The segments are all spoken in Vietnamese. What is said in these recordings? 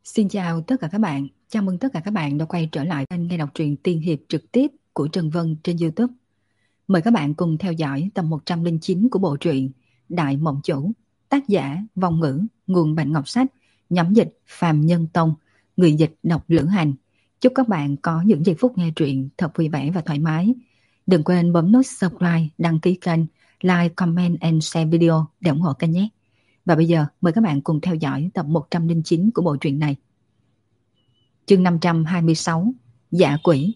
Xin chào tất cả các bạn, chào mừng tất cả các bạn đã quay trở lại kênh nghe đọc truyện tiên hiệp trực tiếp của Trần Vân trên YouTube. Mời các bạn cùng theo dõi tập 109 của bộ truyện Đại Mộng Chủ, tác giả Vong Ngữ, nguồn Bạch Ngọc Sách, nhóm dịch Phàm Nhân Tông, người dịch đọc Lữ Hành. Chúc các bạn có những giây phút nghe truyện thật vui vẻ và thoải mái. Đừng quên bấm nút subscribe, đăng ký kênh, like, comment and share video để ủng hộ kênh nhé. Và bây giờ mời các bạn cùng theo dõi tập 109 của bộ truyện này. Chương 526, Dạ Quỷ.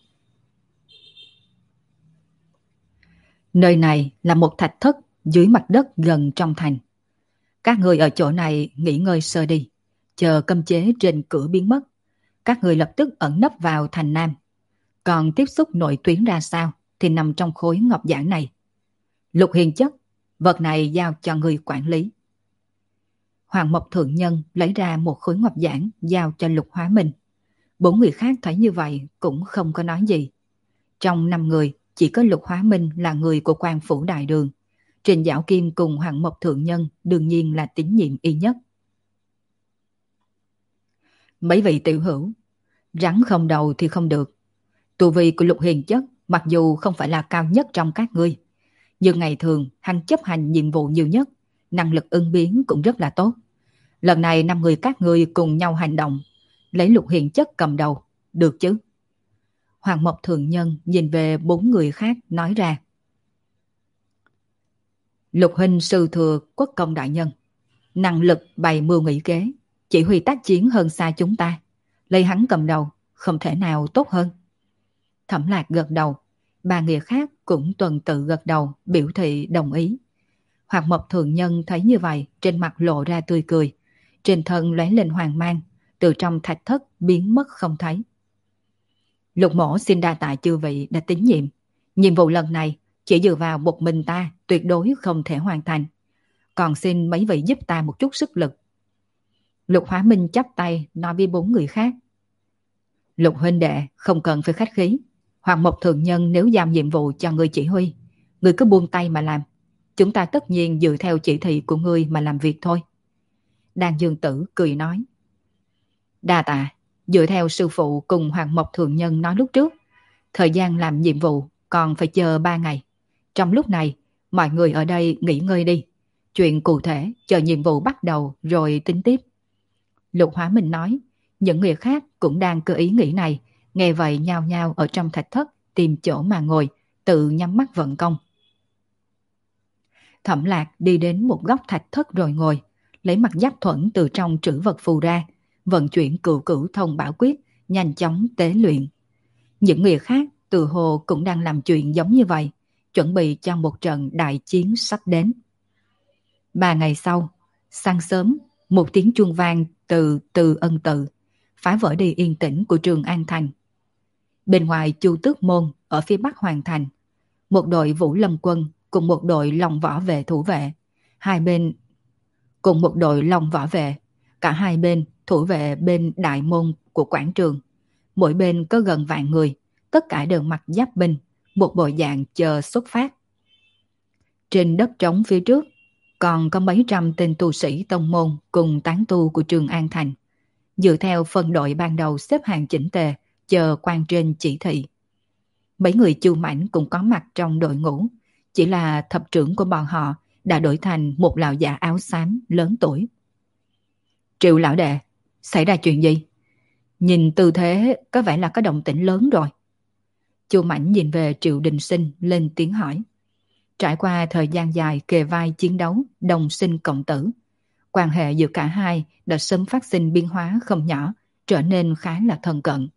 Nơi này là một thạch thất dưới mặt đất gần trong thành. Các người ở chỗ này nghỉ ngơi sơ đi, chờ cấm chế trên cửa biến mất. Các người lập tức ẩn nấp vào thành Nam. Còn tiếp xúc nội tuyến ra sao thì nằm trong khối ngọc giản này. Lục Hiền Chất, vật này giao cho người quản lý. Hoàng Mộc Thượng Nhân lấy ra một khối ngọc giản giao cho Lục Hóa Minh. 4 người khác thấy như vậy cũng không có nói gì. Trong 5 người, chỉ có Lục Hóa Minh là người của Quan Phủ Đại Đường. Trình Dạo Kim cùng Hoàng Mộc Thượng Nhân đương nhiên là tín nhiệm y nhất. Mấy vị tiểu hữu, rắn không đầu thì không được. Tu vi của Lục Hiền Chất mặc dù không phải là cao nhất trong các ngươi, nhưng ngày thường hắn chấp hành nhiệm vụ nhiều nhất, năng lực ứng biến cũng rất là tốt. Lần này 5 người các ngươi cùng nhau hành động, lấy Lục Hiền Chất cầm đầu, được chứ? Hoàng Mộc Thượng Nhân nhìn về 4 người khác nói ra. Lục huynh sư thừa quốc công đại nhân, năng lực bày mưu nghị kế, chỉ huy tác chiến hơn xa chúng ta, lấy hắn cầm đầu không thể nào tốt hơn. Thẩm Lạc gật đầu, 3 người khác cũng tuần tự gật đầu biểu thị đồng ý. Hoàng Mộc Thượng Nhân thấy như vậy, trên mặt lộ ra tươi cười, trên thân lóe lên hoàng mang, từ trong thạch thất biến mất không thấy. Lục mổ xin đa tạ chư vị đã tín nhiệm. Nhiệm vụ lần này chỉ dựa vào một mình ta tuyệt đối không thể hoàn thành. Còn xin mấy vị giúp ta một chút sức lực. Lục Hóa Minh chắp tay nói với 4 người khác. Lục huynh đệ không cần phải khách khí. Hoàng Mộc Thượng Nhân nếu giao nhiệm vụ cho người chỉ huy, người cứ buông tay mà làm. Chúng ta tất nhiên dựa theo chỉ thị của ngươi mà làm việc thôi. Đan Dương Tử cười nói. Đa tạ, dựa theo sư phụ cùng Hoàng Mộc Thượng Nhân nói lúc trước, thời gian làm nhiệm vụ còn phải chờ 3 ngày. Trong lúc này, mọi người ở đây nghỉ ngơi đi. Chuyện cụ thể chờ nhiệm vụ bắt đầu rồi tính tiếp. Lục Hóa Minh nói, những người khác cũng đang cơ ý nghĩ này, nghe vậy nhao nhao ở trong thạch thất tìm chỗ mà ngồi, tự nhắm mắt vận công. Thẩm Lạc đi đến một góc thạch thất rồi ngồi, lấy mặt giáp thuẫn từ trong trữ vật phù ra, vận chuyển cửu cửu thông bảo quyết, nhanh chóng tế luyện. Những người khác từ hồ cũng đang làm chuyện giống như vậy, chuẩn bị cho một trận đại chiến sắp đến. 3 ngày sau, sáng sớm, một tiếng chuông vang từ Từ Ân Tự, phá vỡ đi yên tĩnh của Trường An Thành. Bên ngoài Chu Tước Môn, ở phía bắc Hoàng Thành, một đội Vũ Lâm Quân cùng một đội Long Võ Vệ thủ vệ, hai bên cùng một đội Long Võ Vệ, cả hai bên thủ vệ bên đại môn của quảng trường, mỗi bên có gần vạn người, tất cả đều mặc giáp binh, một bộ dạng chờ xuất phát. Trên đất trống phía trước, còn có mấy trăm tên tu sĩ tông môn cùng tán tu của Trường An Thành, dựa theo phân đội ban đầu xếp hàng chỉnh tề, chờ quan trên chỉ thị. Mấy người Chu Mãnh cũng có mặt trong đội ngũ, chỉ là thập trưởng của bọn họ đã đổi thành một lão giả áo xám lớn tuổi. Triệu lão đệ, xảy ra chuyện gì? Nhìn tư thế có vẻ là có động tĩnh lớn rồi. Chu Mãnh nhìn về Triệu Đình Sinh lên tiếng hỏi. Trải qua thời gian dài kề vai chiến đấu, đồng sinh cộng tử, quan hệ giữa cả hai đã sớm phát sinh biến hóa không nhỏ, trở nên khá là thân cận.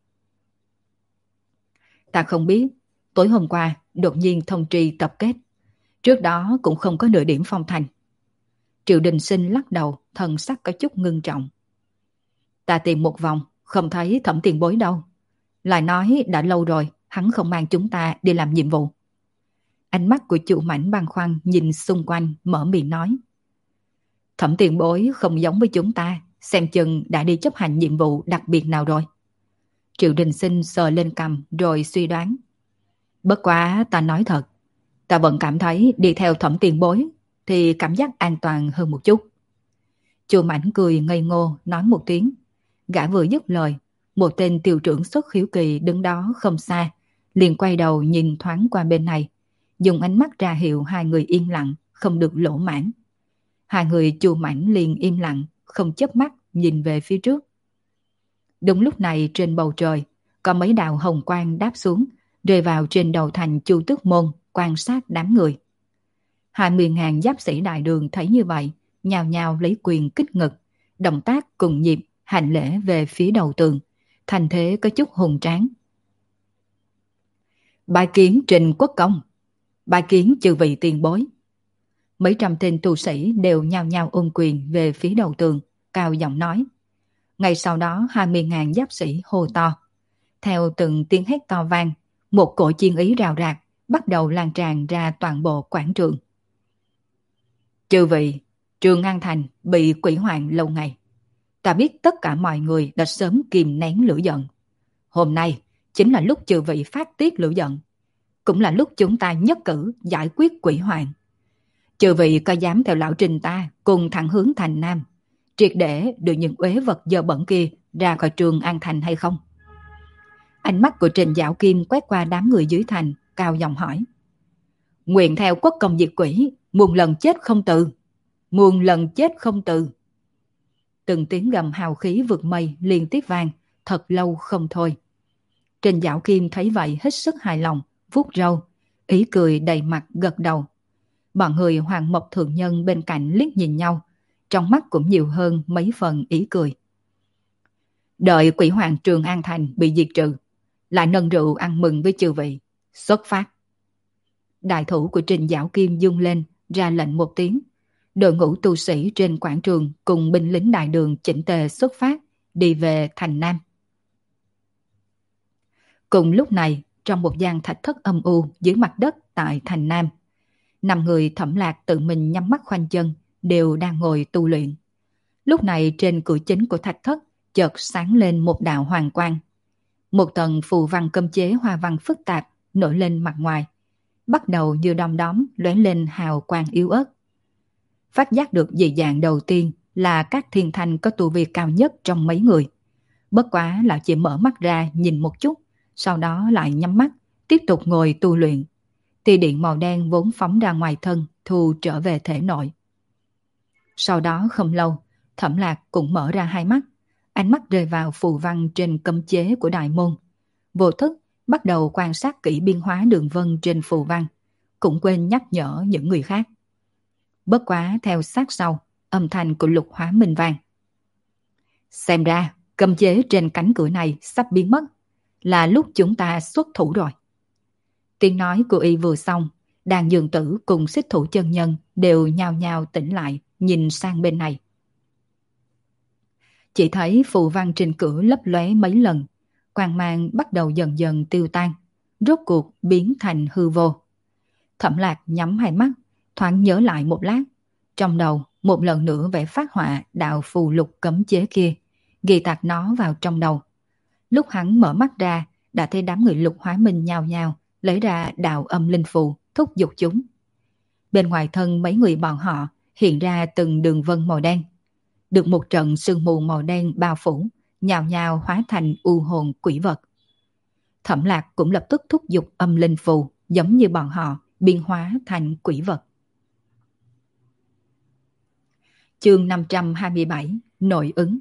Ta không biết, tối hôm qua đột nhiên thông tri tập kết, trước đó cũng không có nửa điểm phong thành. Triệu Đình Sinh lắc đầu, thần sắc có chút ngưng trọng. Ta tìm một vòng, không thấy Thẩm tiền bối đâu. Lại nói đã lâu rồi, hắn không mang chúng ta đi làm nhiệm vụ. Ánh mắt của Chu Mãnh băn khoăn nhìn xung quanh, mở miệng nói. Thẩm tiền bối không giống với chúng ta, xem chừng đã đi chấp hành nhiệm vụ đặc biệt nào rồi. Triệu Đình Sinh sờ lên cằm rồi suy đoán. Bất quá ta nói thật, ta vẫn cảm thấy đi theo Thẩm tiền bối thì cảm giác an toàn hơn một chút. Chu Mãnh cười ngây ngô nói một tiếng. Gã vừa dứt lời, một tên tiều trưởng xuất khiếu kỳ đứng đó không xa, liền quay đầu nhìn thoáng qua bên này, dùng ánh mắt ra hiệu hai người im lặng, không được lỗ mãn. Hai người Chu Mãnh liền im lặng, không chớp mắt nhìn về phía trước. Đúng lúc này trên bầu trời, có mấy đạo hồng quang đáp xuống, rơi vào trên đầu thành Chu Tước Môn, quan sát đám người. 20.000 giáp sĩ đại đường thấy như vậy, nhào nhào lấy quyền kích ngực, động tác cùng nhịp hành lễ về phía đầu tường, thành thế có chút hùng tráng. Bái kiến Trình Quốc Công, bái kiến chư vị tiền bối. Mấy trăm tên tu sĩ đều nhao nhao ôm quyền về phía đầu tường, cao giọng nói. Ngay sau đó 20.000 giáp sĩ hô to. Theo từng tiếng hét to vang, một cỗ chiến ý rào rạc bắt đầu lan tràn ra toàn bộ quảng trường. Chư vị, Trường An Thành bị quỷ hoạn lâu ngày. Ta biết tất cả mọi người đã sớm kìm nén lửa giận. Hôm nay chính là lúc chư vị phát tiết lửa giận. Cũng là lúc chúng ta nhất cử giải quyết quỷ hoạn. Chư vị có dám theo lão Trình ta cùng thẳng hướng thành Nam, triệt để đưa những uế vật dơ bẩn kia ra khỏi Trường An Thành hay không? Ánh mắt của Trình Dạo Kim quét qua đám người dưới thành, cao giọng hỏi. Nguyện theo quốc công diệt quỷ, muôn lần chết không từ. Muôn lần chết không từ. Từng tiếng gầm hào khí vượt mây liên tiếp vang, thật lâu không thôi. Trình Dạo Kim thấy vậy hết sức hài lòng, vuốt râu, ý cười đầy mặt gật đầu. Bọn người Hoàng Mộc thượng nhân bên cạnh liếc nhìn nhau, trong mắt cũng nhiều hơn mấy phần ý cười. Đợi quỷ hoàng Trường An Thành bị diệt trừ, lại nâng rượu ăn mừng với chư vị. Xuất phát. Đại thủ của Trình Dạo Kim dung lên, ra lệnh một tiếng. Đội ngũ tu sĩ trên quảng trường cùng binh lính đại đường chỉnh tề xuất phát, đi về thành Nam. Cùng lúc này, trong một gian thạch thất âm u dưới mặt đất tại thành Nam, 5 người Thẩm Lạc tự mình nhắm mắt khoanh chân, đều đang ngồi tu luyện. Lúc này trên cửa chính của thạch thất chợt sáng lên một đạo hoàng quang. Một tầng phù văn cấm chế hoa văn phức tạp nổi lên mặt ngoài, bắt đầu như đom đóm lóe lên hào quang yếu ớt. Phát giác được dị dạng đầu tiên là các thiên thanh có tu vi cao nhất trong mấy người. Bất quá là chỉ mở mắt ra nhìn một chút, sau đó lại nhắm mắt, tiếp tục ngồi tu luyện. Tia điện màu đen vốn phóng ra ngoài thân thu trở về thể nội. Sau đó không lâu, Thẩm Lạc cũng mở ra hai mắt, ánh mắt rơi vào phù văn trên cấm chế của đại môn. Vô thức bắt đầu quan sát kỹ biên hóa đường vân trên phù văn, cũng quên nhắc nhở những người khác. Bất quá theo sát sau, âm thanh của Lục Hóa Minh vang. Xem ra, cấm chế trên cánh cửa này sắp biến mất, là lúc chúng ta xuất thủ rồi. Tiếng nói của y vừa xong, đàn dường tử cùng xích thủ chân nhân đều nhao nhao tỉnh lại, nhìn sang bên này. Chỉ thấy phù văn trên cửa lấp lóe mấy lần, quang mang bắt đầu dần dần tiêu tan, rốt cuộc biến thành hư vô. Thẩm Lạc nhắm hai mắt, thoáng nhớ lại một lát, trong đầu một lần nữa vẽ phát họa đạo phù lục cấm chế kia, ghi tạc nó vào trong đầu. Lúc hắn mở mắt ra, đã thấy đám người Lục Hóa Minh nhao nhao lấy ra đạo âm linh phù, thúc giục chúng. Bên ngoài thân mấy người bọn họ hiện ra từng đường vân màu đen, được một trận sương mù màu đen bao phủ, nhào nhào hóa thành u hồn quỷ vật. Thẩm Lạc cũng lập tức thúc giục âm linh phù, giống như bọn họ biến hóa thành quỷ vật. Chương 527 Nội ứng.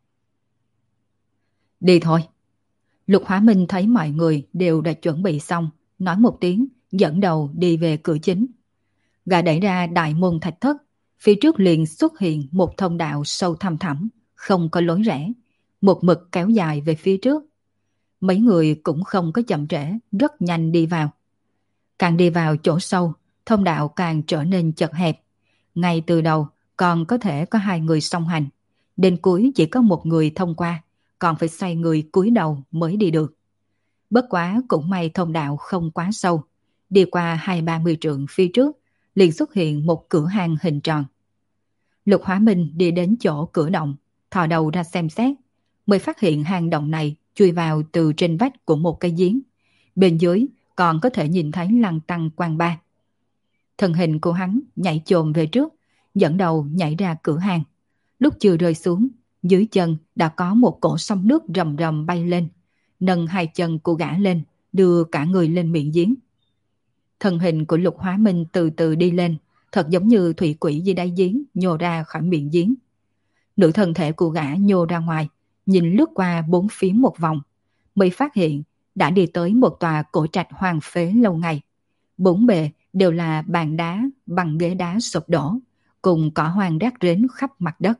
Đi thôi. Lục Hóa Minh thấy mọi người đều đã chuẩn bị xong, nói một tiếng, dẫn đầu đi về cửa chính. Gã đẩy ra đại môn thạch thất, phía trước liền xuất hiện một thông đạo sâu thăm thẳm, không có lối rẽ, một mực kéo dài về phía trước. Mấy người cũng không có chậm trễ, rất nhanh đi vào. Càng đi vào chỗ sâu, thông đạo càng trở nên chật hẹp. Ngay từ đầu còn có thể có 2 người song hành, đến cuối chỉ có một người thông qua, còn phải xoay người cúi đầu mới đi được. Bất quá cũng may thông đạo không quá sâu, đi qua 20-30 trượng phía trước, liền xuất hiện một cửa hang hình tròn. Lục Hóa Minh đi đến chỗ cửa động, thò đầu ra xem xét, mới phát hiện hang động này chui vào từ trên vách của một cái giếng. Bên dưới còn có thể nhìn thấy lăng tăng quang ba. Thân hình của hắn nhảy chồm về trước, dẫn đầu nhảy ra cửa hang. Lúc chưa rơi xuống, dưới chân đã có một cỗ sóng nước rầm rầm bay lên, nâng hai chân của gã lên, đưa cả người lên miệng giếng. Thân hình của Lục Hóa Minh từ từ đi lên, thật giống như thủy quỷ dưới đáy giếng nhô ra khỏi miệng giếng. Nửa thân thể của gã nhô ra ngoài, nhìn lướt qua bốn phía một vòng, mới phát hiện đã đi tới một tòa cổ trạch hoang phế lâu ngày. Bốn bề đều là bàn đá bằng ghế đá sụp đổ, cùng cỏ hoang rác rến khắp mặt đất.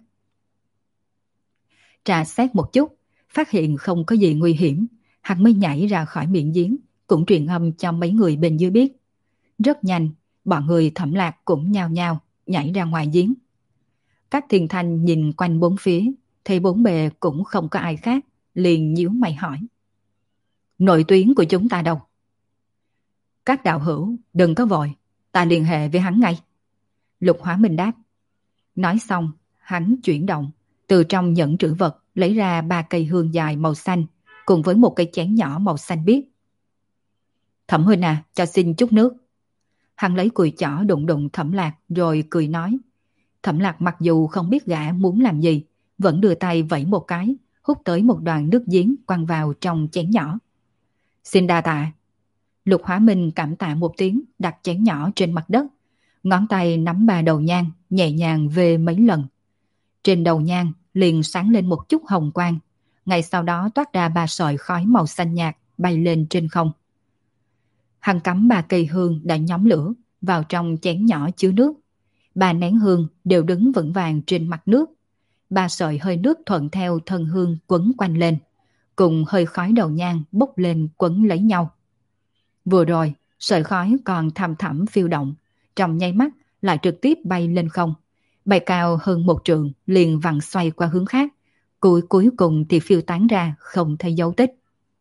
Trà xét một chút, phát hiện không có gì nguy hiểm, hắn mới nhảy ra khỏi miệng giếng, cũng truyền âm cho mấy người bên dưới biết. Rất nhanh, bọn người Thẩm Lạc cũng nhao nhao nhảy ra ngoài giếng. Các thiên thanh nhìn quanh bốn phía, thấy bốn bề cũng không có ai khác, liền nhíu mày hỏi. Nội tuyến của chúng ta đâu? Các đạo hữu, đừng có vội, ta liên hệ với hắn ngay. Lục Hóa Minh đáp. Nói xong, hắn chuyển động, từ trong nhẫn trữ vật lấy ra 3 cây hương dài màu xanh, cùng với một cây chén nhỏ màu xanh biếc. Thẩm huynh à, cho xin chút nước. Hắn lấy cùi chỏ đụng đụng Thẩm Lạc rồi cười nói. Thẩm Lạc mặc dù không biết gã muốn làm gì, vẫn đưa tay vẫy một cái, hút tới một đoàn nước giếng quăng vào trong chén nhỏ. Xin đa tạ. Lục Hóa Minh cảm tạ một tiếng, đặt chén nhỏ trên mặt đất, ngón tay nắm 3 đầu nhang, nhẹ nhàng về mấy lần. Trên đầu nhang liền sáng lên một chút hồng quang, ngay sau đó toát ra 3 sợi khói màu xanh nhạt bay lên trên không. Hắn cắm 3 cây hương đã nhóm lửa vào trong chén nhỏ chứa nước. 3 nén hương đều đứng vững vàng trên mặt nước. 3 sợi hơi nước thuận theo thân hương quấn quanh lên, cùng hơi khói đầu nhang bốc lên quấn lấy nhau. Vừa rồi, sợi khói còn thầm thẳm phiêu động, trong nháy mắt lại trực tiếp bay lên không, bay cao hơn 1 trượng, liền vặn xoay qua hướng khác, cuối cùng thì phiêu tán ra không thấy dấu tích.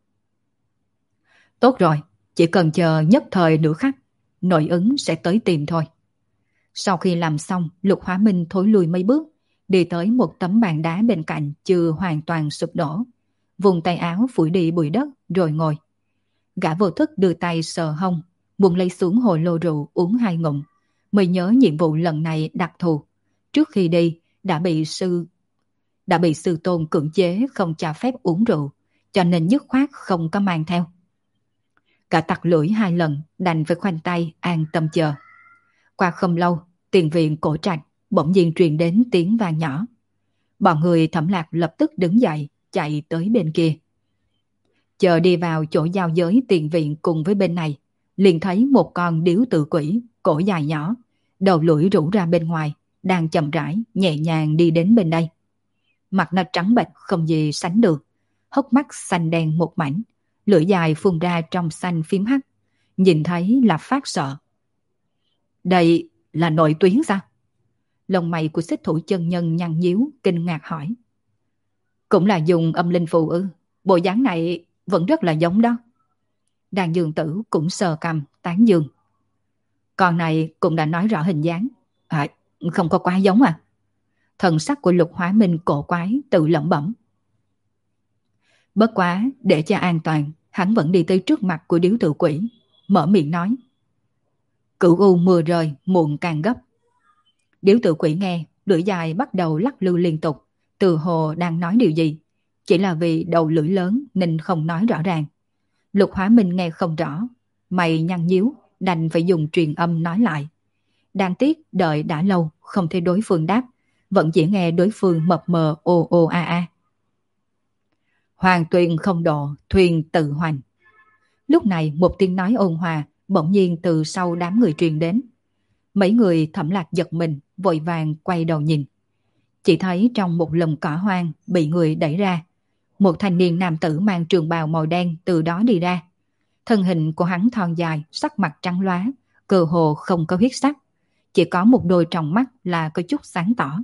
Tốt rồi, chỉ cần chờ nhất thời nửa khắc, nội ứng sẽ tới tìm thôi. Sau khi làm xong, Lục Hóa Minh thối lui mấy bước, đi tới một tấm bàn đá bên cạnh chưa hoàn toàn sụp đổ, vùng tay áo phủi đi bụi đất rồi ngồi. Gã vô thức đưa tay sờ hông, muốn lấy xuống hồ lô rượu uống 2 ngụm, mới nhớ nhiệm vụ lần này đặc thù. Trước khi đi đã bị sư tôn cưỡng chế không cho phép uống rượu, cho nên dứt khoát không có mang theo. Cả tặc lưỡi 2 lần, đành phải khoanh tay an tâm chờ. Qua không lâu, tiền viện cổ trạch bỗng nhiên truyền đến tiếng vang nhỏ. Bọn người Thẩm Lạc lập tức đứng dậy, chạy tới bên kia. Chờ đi vào chỗ giao giới tiền viện cùng với bên này, liền thấy một con điếu tự quỷ, cổ dài nhỏ, đầu lưỡi rũ ra bên ngoài, đang chậm rãi, nhẹ nhàng đi đến bên đây. Mặt nó trắng bệch không gì sánh được, hốc mắt xanh đen một mảnh, lưỡi dài phun ra trong xanh phím hắt, nhìn thấy là phát sợ. Đây là nội tuyến sao? Lông mày của Xích Thủ chân nhân nhăn nhíu, kinh ngạc hỏi. Cũng là dùng âm linh phù ư? Bộ dáng này vẫn rất là giống đó. Đàn Dương Tử cũng sờ cằm tán dương. Con này cũng đã nói rõ hình dáng. Không có quá giống à? Thần sắc của Lục Hóa Minh cổ quái tự lẩm bẩm. Bất quá, để cho an toàn, hắn vẫn đi tới trước mặt của điếu tự quỷ, mở miệng nói. Cửu u mưa rơi, muộn càng gấp. Điếu tự quỷ nghe, lưỡi dài bắt đầu lắc lư liên tục, từ hồ đang nói điều gì. Chỉ là vì đầu lưỡi lớn nên không nói rõ ràng. Lục Hóa Minh nghe không rõ, mày nhăn nhíu, đành phải dùng truyền âm nói lại. Đáng tiếc đợi đã lâu không thấy đối phương đáp, vẫn chỉ nghe đối phương mập mờ ồ ồ a a. Hoàng tuyền không độ, thuyền tự hoành. Lúc này một tiếng nói ôn hòa bỗng nhiên từ sau đám người truyền đến. Mấy người Thẩm Lạc giật mình, vội vàng quay đầu nhìn. Chỉ thấy trong một lùm cỏ hoang bị người đẩy ra, một thanh niên nam tử mang trường bào màu đen từ đó đi ra. Thân hình của hắn thon dài, sắc mặt trắng lóa, cơ hồ không có huyết sắc, chỉ có một đôi tròng mắt là có chút sáng tỏ.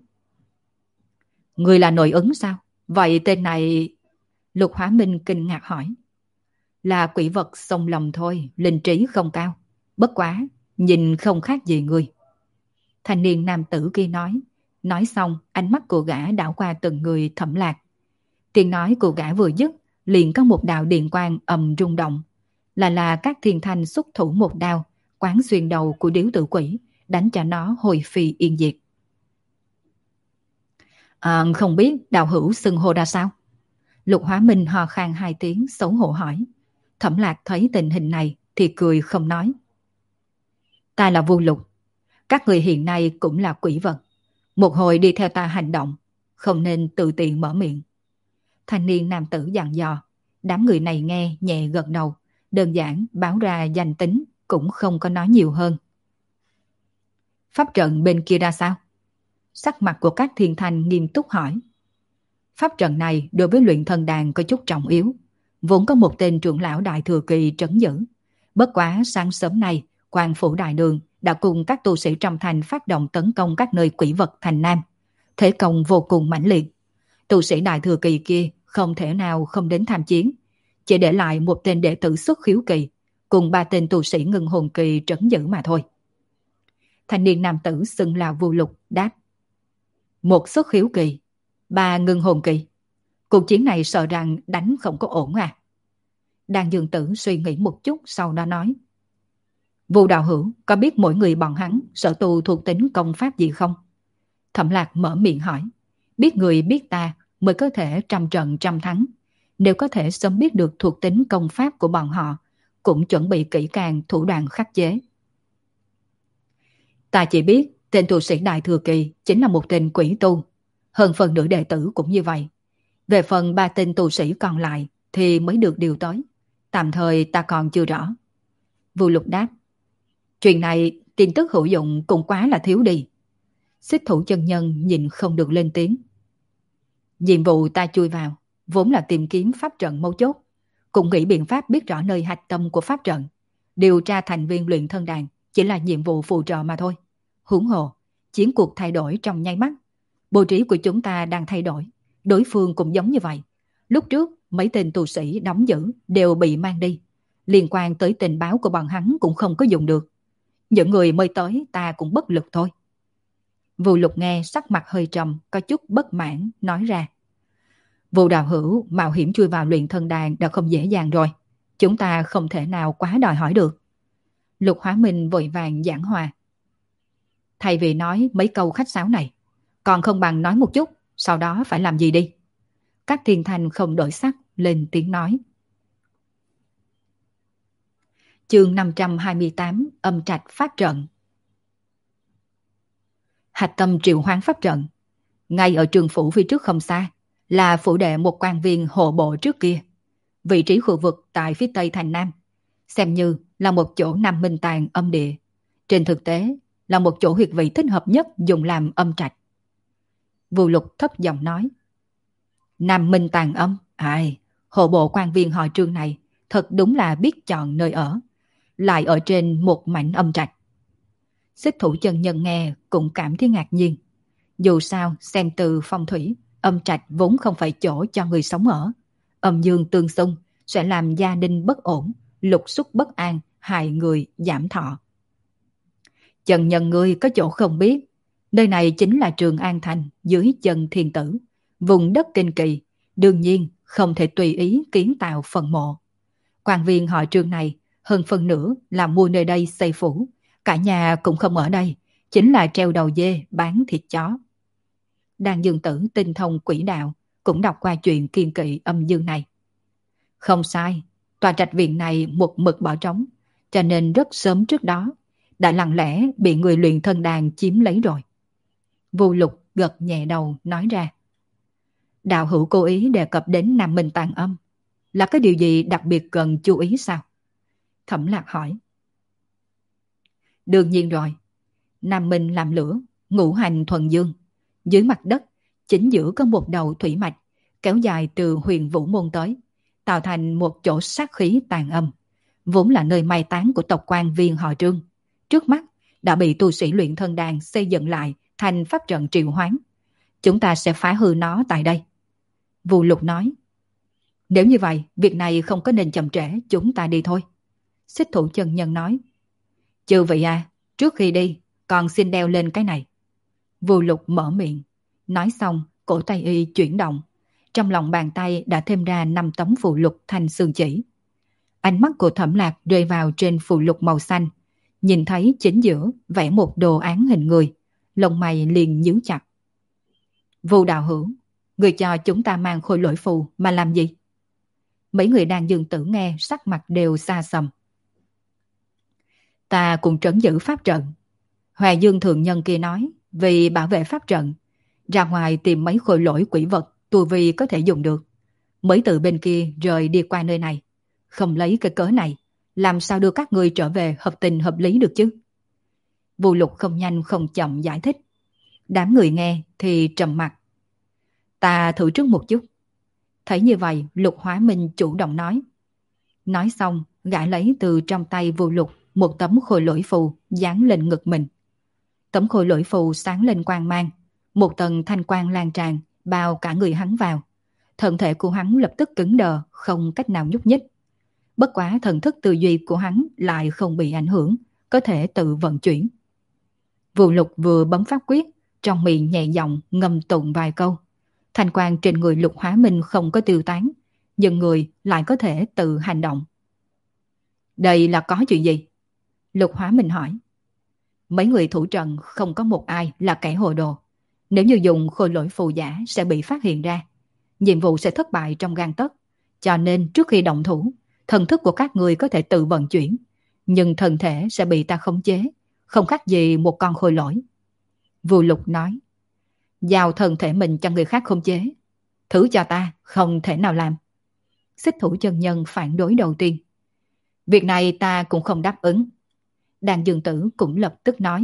Người là nội ứng sao? Vậy tên này... Lục Hóa Minh kinh ngạc hỏi. Là quỷ vật sông lòng thôi, linh trí không cao. Bất quá, nhìn không khác gì người. Thanh niên nam tử kia nói. Nói xong, ánh mắt của gã đảo qua từng người Thẩm Lạc. Tiếng nói của gã vừa dứt, liền có một đạo điện quang ầm rung động. Là các thiên thanh xuất thủ một đao, quán xuyên đầu của điếu tử quỷ, đánh cho nó hồi phi yên diệt. Không biết đạo hữu xưng hô ra sao? Lục Hóa Minh ho khan 2 tiếng xấu hổ hỏi. Thẩm Lạc thấy tình hình này thì cười không nói. Ta là Vu Lục. Các người hiện nay cũng là quỷ vật. Một hồi đi theo ta hành động, không nên tự tiện mở miệng. Thanh niên nam tử dặn dò. Đám người này nghe nhẹ gật đầu, đơn giản báo ra danh tính, cũng không có nói nhiều hơn. Pháp trận bên kia ra sao? Sắc mặt của các thiên thanh nghiêm túc hỏi. Pháp trận này đối với luyện thần đàn có chút trọng yếu. Vốn có một tên trưởng lão đại thừa kỳ trấn giữ. Bất quá sáng sớm nay, Quan phủ đại đường đã cùng các tu sĩ trong thành phát động tấn công các nơi quỷ vật thành Nam. Thế công vô cùng mãnh liệt. Tu sĩ đại thừa kỳ kia không thể nào không đến tham chiến. Chỉ để lại một tên đệ tử xuất khiếu kỳ, cùng 3 tên tu sĩ ngưng hồn kỳ trấn giữ mà thôi. Thanh niên nam tử xưng là Vu Lục đáp. Một xuất khiếu kỳ, 3 ngưng hồn kỳ. Cuộc chiến này sợ rằng đánh không có ổn à? Đan Dương Tử suy nghĩ một chút sau đó nói. Vu đạo hữu có biết mỗi người bọn hắn sở tu thuộc tính công pháp gì không? Thẩm Lạc mở miệng hỏi. Biết người biết ta mới có thể trăm trận trăm thắng. Nếu có thể sớm biết được thuộc tính công pháp của bọn họ, cũng chuẩn bị kỹ càng thủ đoạn khắc chế. Ta chỉ biết tên tu sĩ đại thừa kỳ chính là một tên quỷ tu. Hơn phần nửa đệ tử cũng như vậy. Về phần 3 tên tu sĩ còn lại thì mới được điều tới. Tạm thời ta còn chưa rõ. Vu Lục đáp. Chuyện này tin tức hữu dụng cũng quá là thiếu đi. Xích Thủ chân nhân nhìn không được lên tiếng. Nhiệm vụ ta chui vào vốn là tìm kiếm pháp trận mấu chốt, cũng nghĩ biện pháp biết rõ nơi hạch tâm của pháp trận. Điều tra thành viên luyện thân đàn chỉ là nhiệm vụ phụ trợ mà thôi. Huống hồ, chiến cuộc thay đổi trong nháy mắt. Bố trí của chúng ta đang thay đổi, đối phương cũng giống như vậy. Lúc trước mấy tên tù sĩ đóng giữ đều bị mang đi, liên quan tới tình báo của bọn hắn cũng không có dùng được. Những người mới tới ta cũng bất lực thôi. Vu Lục nghe sắc mặt hơi trầm, có chút bất mãn, nói ra. Vu đạo hữu mạo hiểm chui vào luyện thân đàn đã không dễ dàng rồi. Chúng ta không thể nào quá đòi hỏi được. Lục Hóa Minh vội vàng giảng hòa. Thay vì nói mấy câu khách sáo này, còn không bằng nói một chút, sau đó phải làm gì đi. Các thiên thanh không đổi sắc, lên tiếng nói. Chương 528 âm trạch pháp trận. Hạch tâm triệu hoán pháp trận. Ngay ở trường phủ phía trước không xa, là phủ đệ một quan viên hộ bộ trước kia. Vị trí khu vực tại phía tây thành Nam, xem như là một chỗ Nam Minh Tàng âm địa. Trên thực tế là một chỗ huyệt vị thích hợp nhất dùng làm âm trạch. Vu Lục thấp giọng nói. Nam Minh Tàng âm, hộ bộ quan viên họ Trương này thật đúng là biết chọn nơi ở, lại ở trên một mảnh âm trạch. Xích Thủ chân nhân nghe cũng cảm thấy ngạc nhiên. Dù sao xem từ phong thủy, âm trạch vốn không phải chỗ cho người sống ở. Âm dương tương xung sẽ làm gia đình bất ổn, lục xúc bất an, hại người giảm thọ. Chân nhân ngươi có chỗ không biết, nơi này chính là Trường An Thành dưới chân thiên tử, vùng đất kinh kỳ, đương nhiên không thể tùy ý kiến tạo phần mộ. Quan viên họ Trương này hơn phần nửa là mua nơi đây xây phủ, cả nhà cũng không ở đây, chính là treo đầu dê bán thịt chó. Đan Dương Tử tinh thông quỷ đạo, cũng đọc qua chuyện kiên kỵ âm dương này. Không sai, tòa trạch viện này một mực bỏ trống, cho nên rất sớm trước đó đã lặng lẽ bị người luyện thân đàn chiếm lấy rồi. Vu Lục gật nhẹ đầu nói ra. Đạo hữu cố ý đề cập đến Nam Minh Tàng âm, là cái điều gì đặc biệt cần chú ý sao? Thẩm Lạc hỏi. Đương nhiên rồi, Nam Minh làm lửa, ngũ hành thuần dương. Dưới mặt đất, chính giữa có một đầu thủy mạch, kéo dài từ Huyền Vũ Môn tới, tạo thành một chỗ sát khí tàn âm, vốn là nơi mai táng của tộc quan viên họ Trương. Trước mắt đã bị tu sĩ luyện thân đàn xây dựng lại thành pháp trận triệu hoán. Chúng ta sẽ phá hư nó tại đây. Vu Lục nói. Nếu như vậy, việc này không có nên chậm trễ, chúng ta đi thôi. Xích Thủ chân nhân nói. Chư vị trước khi đi, còn xin đeo lên cái này. Vu Lục mở miệng. Nói xong, cổ tay y chuyển động. Trong lòng bàn tay đã thêm ra 5 tấm phù lục thành xương chỉ. Ánh mắt của Thẩm Lạc rơi vào trên phù lục màu xanh. Nhìn thấy chính giữa vẽ một đồ án hình người. Lông mày liền nhíu chặt. Vu đạo hữu, người cho chúng ta mang khôi lỗi phù mà làm gì? Mấy người đang Dương Tử nghe sắc mặt đều xa xăm. Ta cùng trấn giữ pháp trận. Hòa Dương thượng nhân kia nói, vì bảo vệ pháp trận, ra ngoài tìm mấy khôi lỗi quỷ vật tu vi có thể dùng được. Mới từ bên kia rời đi qua nơi này. Không lấy cái cớ này, làm sao đưa các người trở về hợp tình hợp lý được chứ? Vu Lục không nhanh không chậm giải thích. Đám người nghe thì trầm mặc. Ta thử trước một chút. Thấy như vậy, Lục Hóa Minh chủ động nói. Nói xong, gã lấy từ trong tay Vu Lục một tấm khôi lỗi phù dán lên ngực mình. Tấm khôi lỗi phù sáng lên quang mang, một tầng thanh quang lan tràn bao cả người hắn vào. Thân thể của hắn lập tức cứng đờ, không cách nào nhúc nhích. Bất quá thần thức tư duy của hắn lại không bị ảnh hưởng, có thể tự vận chuyển. Vu Lục vừa bấm pháp quyết, trong miệng nhẹ giọng ngâm tụng vài câu. Thanh quang trên người Lục Hóa Minh không có tiêu tán, nhưng người lại có thể tự hành động. Đây là có chuyện gì? Lục Hóa Minh hỏi. Mấy người thủ trận không có một ai là kẻ hồ đồ. Nếu như dùng khôi lỗi phù giả sẽ bị phát hiện ra. Nhiệm vụ sẽ thất bại trong gang tấc. Cho nên trước khi động thủ, thần thức của các người có thể tự vận chuyển. Nhưng thân thể sẽ bị ta khống chế, không khác gì một con khôi lỗi. Vu Lục nói. Giao thân thể mình cho người khác khống chế. Thử cho ta, không thể nào làm. Xích thủ chân nhân phản đối đầu tiên. Việc này ta cũng không đáp ứng. Đàn Dương Tử cũng lập tức nói.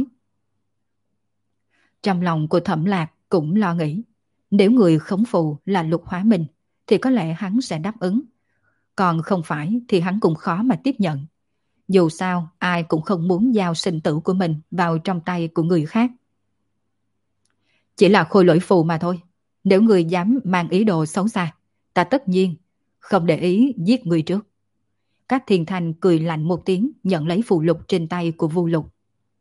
Trong lòng của Thẩm Lạc cũng lo nghĩ. Nếu người khống phù là Lục Hóa Minh thì có lẽ hắn sẽ đáp ứng. Còn không phải thì hắn cũng khó mà tiếp nhận. Dù sao ai cũng không muốn giao sinh tử của mình vào trong tay của người khác. Chỉ là khôi lỗi phù mà thôi. Nếu người dám mang ý đồ xấu xa, ta tất nhiên không để ý giết người trước. Các thiên thanh cười lạnh một tiếng nhận lấy phù lục trên tay của Vu Lục.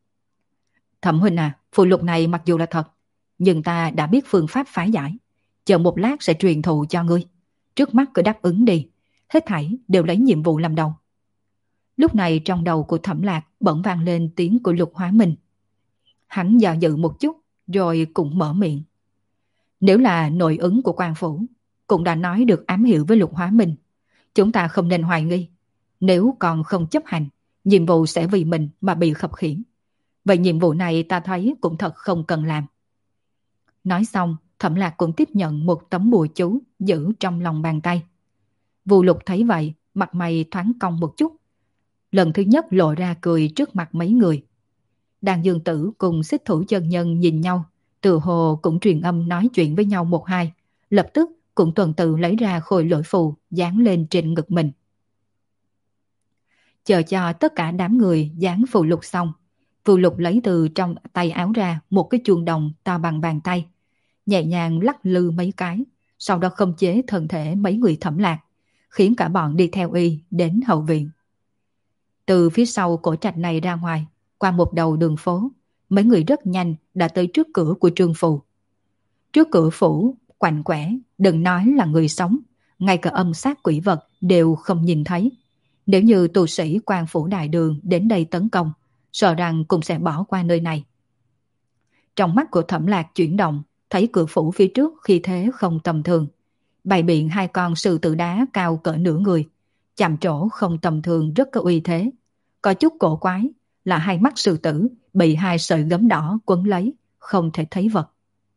Thẩm huynh à, phù lục này mặc dù là thật, nhưng ta đã biết phương pháp phá giải. Chờ một lát sẽ truyền thụ cho ngươi. Trước mắt cứ đáp ứng đi. Hết thảy đều lấy nhiệm vụ làm đầu. Lúc này trong đầu của Thẩm Lạc bỗng vang lên tiếng của Lục Hóa Minh. Hắn dò dự một chút rồi cũng mở miệng. Nếu là nội ứng của quan phủ, cũng đã nói được ám hiệu với Lục Hóa Minh. Chúng ta không nên hoài nghi. Nếu còn không chấp hành, nhiệm vụ sẽ vì mình mà bị khập khiễng. Vậy nhiệm vụ này ta thấy cũng thật không cần làm. Nói xong, Thẩm Lạc cũng tiếp nhận một tấm bùa chú giữ trong lòng bàn tay. Vu Lục thấy vậy, mặt mày thoáng cong một chút. Lần thứ nhất lộ ra cười trước mặt mấy người. Đàn Dương Tử cùng Xích Thủ chân nhân nhìn nhau, từ hồ cũng truyền âm nói chuyện với nhau một hai, lập tức cũng tuần tự lấy ra khôi lỗi phù dán lên trên ngực mình. Chờ cho tất cả đám người dán phù lục xong, Vu Lục lấy từ trong tay áo ra một cái chuông đồng to bằng bàn tay, nhẹ nhàng lắc lư mấy cái, sau đó khống chế thân thể mấy người Thẩm Lạc, khiến cả bọn đi theo y đến hậu viện. Từ phía sau cổ trạch này ra ngoài, qua một đầu đường phố, mấy người rất nhanh đã tới trước cửa của Trương Phủ. Trước cửa phủ, quạnh quẻ, đừng nói là người sống, ngay cả âm sát quỷ vật đều không nhìn thấy. Nếu như tu sĩ quan phủ đại đường đến đây tấn công, sợ rằng cũng sẽ bỏ qua nơi này. Trong mắt của Thẩm Lạc chuyển động, thấy cửa phủ phía trước khi thế không tầm thường. Bày biện hai con sư tử đá cao cỡ nửa người, chạm trổ không tầm thường rất có uy thế. Có chút cổ quái là hai mắt sư tử bị hai sợi gấm đỏ quấn lấy, không thể thấy vật.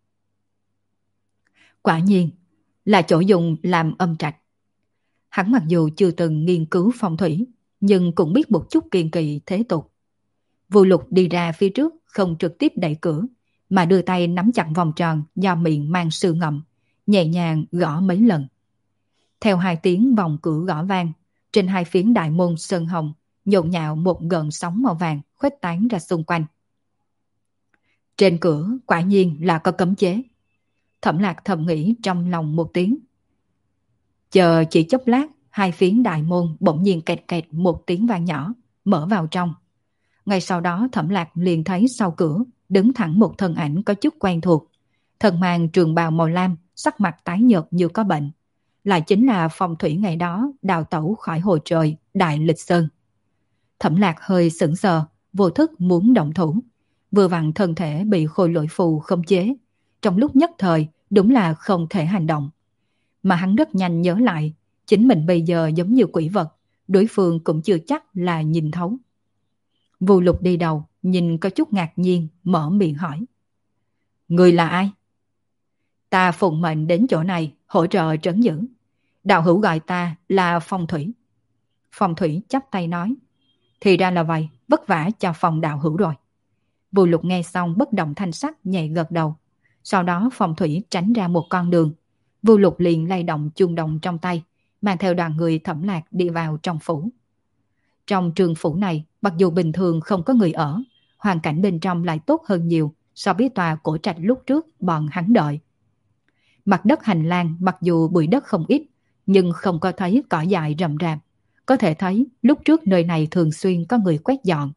Quả nhiên là chỗ dùng làm âm trạch. Hắn mặc dù chưa từng nghiên cứu phong thủy, nhưng cũng biết một chút kiêng kỵ thế tục. Vu Lục đi ra phía trước không trực tiếp đẩy cửa, mà đưa tay nắm chặt vòng tròn do miệng mang sư ngậm, nhẹ nhàng gõ mấy lần. Theo hai tiếng vòng cửa gõ vang, trên hai phiến đại môn sơn hồng nhộn nhạo một gợn sóng màu vàng khuếch tán ra xung quanh. Trên cửa quả nhiên là có cấm chế. Thẩm Lạc thầm nghĩ trong lòng một tiếng. Chờ chỉ chốc lát, hai phiến đại môn bỗng nhiên kẹt kẹt một tiếng vang nhỏ, mở vào trong. Ngay sau đó Thẩm Lạc liền thấy sau cửa đứng thẳng một thân ảnh có chút quen thuộc. Thân mang trường bào màu lam, sắc mặt tái nhợt như có bệnh. Lại chính là phong thủy ngày đó đào tẩu khỏi hồ trời Đại Lịch Sơn. Thẩm Lạc hơi sững sờ, vô thức muốn động thủ. Vừa vặn thân thể bị khôi lỗi phù khống chế. Trong lúc nhất thời đúng là không thể hành động. Mà hắn rất nhanh nhớ lại, chính mình bây giờ giống như quỷ vật, đối phương cũng chưa chắc là nhìn thấu. Vô Lục đi đầu, nhìn có chút ngạc nhiên, mở miệng hỏi. Người là ai? Ta phụng mệnh đến chỗ này, hỗ trợ trấn giữ. Đạo hữu gọi ta là Phong Thủy. Phong Thủy chắp tay nói. Thì ra là vậy, vất vả cho Phong đạo hữu rồi. Vô Lục nghe xong bất động thanh sắc nhẹ gật đầu. Sau đó Phong Thủy tránh ra một con đường. Vô Lục liền lay động chuông đồng trong tay, mang theo đoàn người Thẩm Lạc đi vào trong phủ. Trong trường phủ này, mặc dù bình thường không có người ở, hoàn cảnh bên trong lại tốt hơn nhiều so với tòa cổ trạch lúc trước bọn hắn đợi. Mặt đất hành lang mặc dù bụi đất không ít, nhưng không có thấy cỏ dại rậm rạp. Có thể thấy lúc trước nơi này thường xuyên có người quét dọn.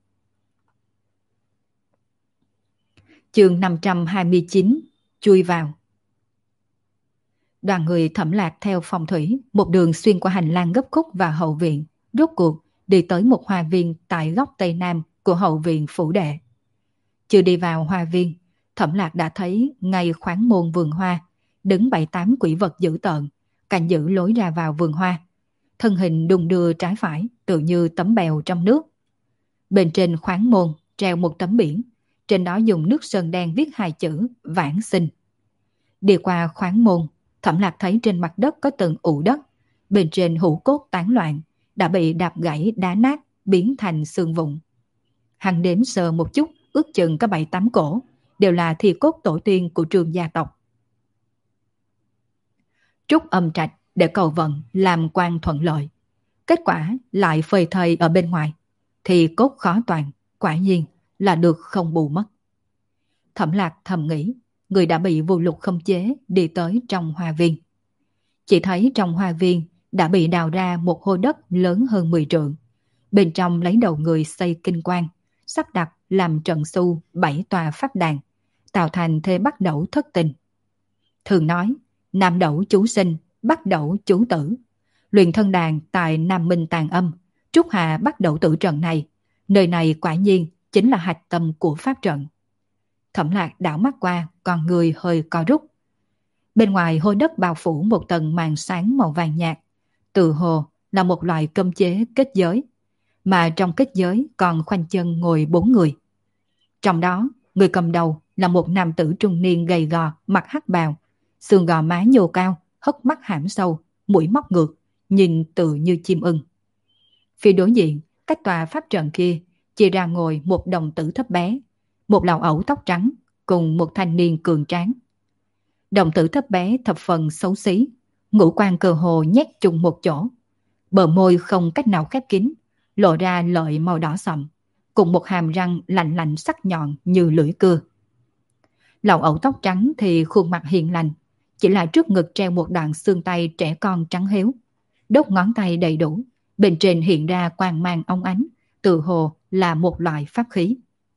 Chương 529, chui vào. Đoàn người Thẩm Lạc theo Phong Thủy, một đường xuyên qua hành lang gấp khúc và hậu viện, rốt cuộc đi tới một hoa viên tại góc tây nam của hậu viện phủ đệ. Chưa đi vào hoa viên, Thẩm Lạc đã thấy ngay khoáng môn vườn hoa, đứng 7-8 quỷ vật dữ tợn, canh giữ lối ra vào vườn hoa. Thân hình đung đưa trái phải, tự như tấm bèo trong nước. Bên trên khoáng môn treo một tấm biển, trên đó dùng nước sơn đen viết 2 chữ Vãng Sinh. Đi qua khoáng môn, Thẩm Lạc thấy trên mặt đất có từng ụ đất, bên trên hũ cốt tán loạn, đã bị đạp gãy đá nát, biến thành xương vụn. Hắn đếm sơ một chút, ước chừng có 7-8 cổ, đều là thi cốt tổ tiên của Trường gia tộc. Trúc âm trạch để cầu vận làm quan thuận lợi. Kết quả lại phơi thây ở bên ngoài, thì cốt khó toàn, quả nhiên là được không bù mất. Thẩm Lạc thầm nghĩ, người đã bị Vô Lục khống chế đi tới trong hoa viên. Chỉ thấy trong hoa viên đã bị đào ra một hô đất lớn hơn 10 trượng. Bên trong lấy đầu người xây kinh quan, sắp đặt làm trận su 7 tòa pháp đàn, tạo thành thế bắt đẩu thất tình. Thường nói, nam đẩu chú sinh, bắt đẩu chú tử. Luyện thân đàn tại Nam Minh Tàn Âm, trúc hạ bắt đẩu tử trận này. Nơi này quả nhiên chính là hạch tâm của pháp trận. Thẩm Lạc đảo mắt qua, con người hơi co rút. Bên ngoài hôi đất bao phủ một tầng màn sáng màu vàng nhạt, tự hồ là một loại cấm chế kết giới, mà trong kết giới còn khoanh chân ngồi 4 người. Trong đó, người cầm đầu là một nam tử trung niên gầy gò, mặt hắc bào, xương gò má nhô cao, hốc mắt hãm sâu, mũi móc ngược, nhìn tự như chim ưng. Phía đối diện, cách tòa pháp trận kia, chia ra ngồi một đồng tử thấp bé, một lão ẩu tóc trắng, cùng một thanh niên cường tráng. Đồng tử thấp bé thập phần xấu xí, ngũ quan cơ hồ nhét chung một chỗ. Bờ môi không cách nào khép kín, lộ ra lợi màu đỏ sậm, cùng một hàm răng lạnh lạnh sắc nhọn như lưỡi cưa. Lão ẩu tóc trắng thì khuôn mặt hiền lành, chỉ là trước ngực treo một đoạn xương tay trẻ con trắng héo. Đốt ngón tay đầy đủ, bên trên hiện ra quang mang óng ánh, tự hồ là một loại pháp khí.